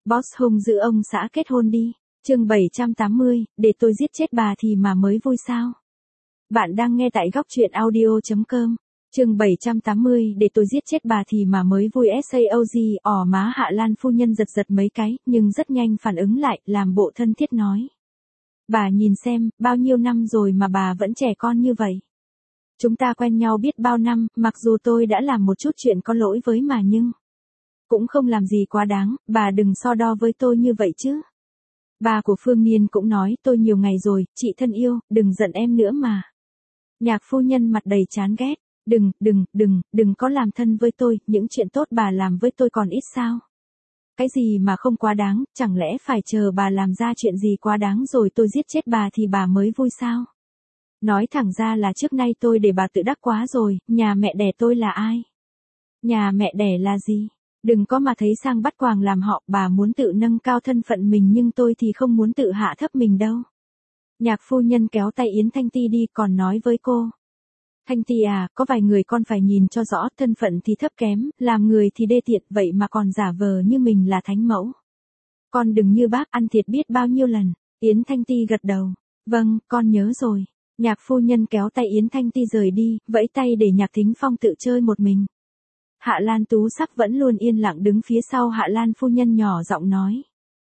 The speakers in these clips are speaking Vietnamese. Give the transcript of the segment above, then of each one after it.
Boss hung dữ ông xã kết hôn đi. Chương 780, để tôi giết chết bà thì mà mới vui sao? Bạn đang nghe tại góc truyện audio.com. Chương 780, để tôi giết chết bà thì mà mới vui SAOG. Má Hạ Lan phu nhân giật giật mấy cái, nhưng rất nhanh phản ứng lại, làm bộ thân thiết nói. Bà nhìn xem, bao nhiêu năm rồi mà bà vẫn trẻ con như vậy. Chúng ta quen nhau biết bao năm, mặc dù tôi đã làm một chút chuyện có lỗi với mà nhưng cũng không làm gì quá đáng, bà đừng so đo với tôi như vậy chứ. Bà của Phương Niên cũng nói tôi nhiều ngày rồi, chị thân yêu, đừng giận em nữa mà. Nhạc phu nhân mặt đầy chán ghét, đừng có làm thân với tôi, những chuyện tốt bà làm với tôi còn ít sao. Cái gì mà không quá đáng, chẳng lẽ phải chờ bà làm ra chuyện gì quá đáng rồi tôi giết chết bà thì bà mới vui sao? Nói thẳng ra là trước nay tôi để bà tự đắc quá rồi, nhà mẹ đẻ tôi là ai? Nhà mẹ đẻ là gì? Đừng có mà thấy sang bắt quàng làm họ, bà muốn tự nâng cao thân phận mình nhưng tôi thì không muốn tự hạ thấp mình đâu. Nhạc phu nhân kéo tay Yến Thanh Ti đi còn nói với cô. Thanh Ti à, có vài người con phải nhìn cho rõ, thân phận thì thấp kém, làm người thì đê tiện, vậy mà còn giả vờ như mình là thánh mẫu. Con đừng như bác ăn thiệt biết bao nhiêu lần. Yến Thanh Ti gật đầu. Vâng, con nhớ rồi. Nhạc phu nhân kéo tay Yến Thanh Ti rời đi, vẫy tay để Nhạc Thính Phong tự chơi một mình. Hạ Lan Tú Sắc vẫn luôn yên lặng đứng phía sau Hạ Lan phu nhân nhỏ giọng nói.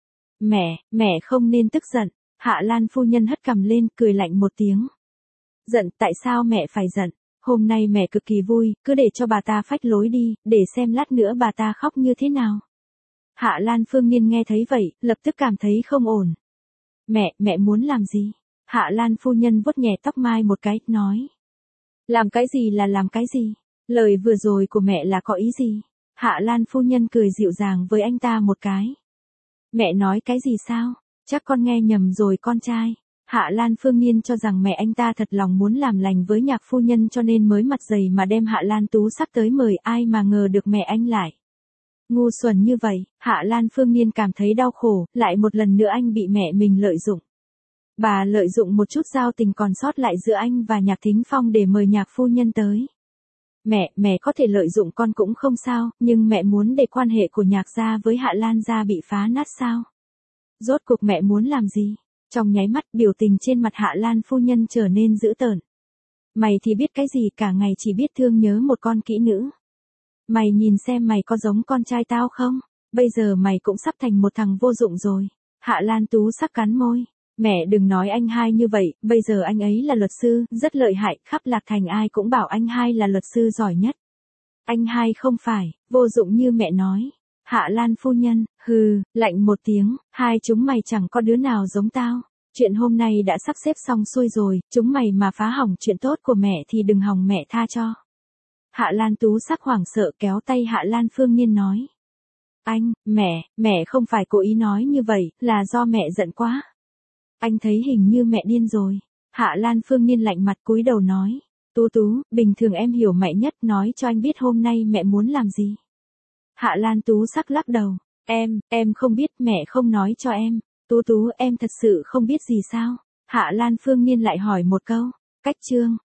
Mẹ không nên tức giận. Hạ Lan phu nhân hất cằm lên, cười lạnh một tiếng. Giận, tại sao mẹ phải giận? Hôm nay mẹ cực kỳ vui, cứ để cho bà ta phách lối đi, để xem lát nữa bà ta khóc như thế nào. Hạ Lan Phương Niên nghe thấy vậy, lập tức cảm thấy không ổn. Mẹ muốn làm gì? Hạ Lan phu nhân vuốt nhẹ tóc mai một cái, nói. Làm cái gì là làm cái gì? Lời vừa rồi của mẹ là có ý gì? Hạ Lan phu nhân cười dịu dàng với anh ta một cái. Mẹ nói cái gì sao? Chắc con nghe nhầm rồi con trai. Hạ Lan Phương Niên cho rằng mẹ anh ta thật lòng muốn làm lành với nhạc phu nhân cho nên mới mặt dày mà đem Hạ Lan Tú Sắc tới mời, ai mà ngờ được mẹ anh lại ngu xuẩn như vậy. Hạ Lan Phương Niên cảm thấy đau khổ, lại một lần nữa anh bị mẹ mình lợi dụng. Bà lợi dụng một chút giao tình còn sót lại giữa anh và Nhạc Thính Phong để mời nhạc phu nhân tới. Mẹ có thể lợi dụng con cũng không sao, nhưng mẹ muốn để quan hệ của Nhạc gia với Hạ Lan gia bị phá nát sao? Rốt cuộc mẹ muốn làm gì? Trong nháy mắt, biểu tình trên mặt Hạ Lan phu nhân trở nên dữ tợn. Mày thì biết cái gì, cả ngày chỉ biết thương nhớ một con kỹ nữ. Mày nhìn xem mày có giống con trai tao không? Bây giờ mày cũng sắp thành một thằng vô dụng rồi. Hạ Lan Tú Sắc cắn môi. Mẹ đừng nói anh hai như vậy, bây giờ anh ấy là luật sư, rất lợi hại, khắp Lạc Thành ai cũng bảo anh hai là luật sư giỏi nhất. Anh hai không phải, vô dụng như mẹ nói. Hạ Lan phu nhân, hừ, lạnh một tiếng, hai chúng mày chẳng có đứa nào giống tao. Chuyện hôm nay đã sắp xếp xong xuôi rồi, chúng mày mà phá hỏng chuyện tốt của mẹ thì đừng hòng mẹ tha cho. Hạ Lan Tú Sắc hoảng sợ kéo tay Hạ Lan Phương Niên nói. Anh, mẹ không phải cố ý nói như vậy, là do mẹ giận quá. Anh thấy hình như mẹ điên rồi. Hạ Lan Phương Niên lạnh mặt cúi đầu nói. Tú, bình thường em hiểu mẹ nhất, nói cho anh biết hôm nay mẹ muốn làm gì. Hạ Lan Tú Sắc lắc đầu. Em không biết, mẹ không nói cho em. Tú, em thật sự không biết gì sao? Hạ Lan Phương Niên lại hỏi một câu. Cách chương.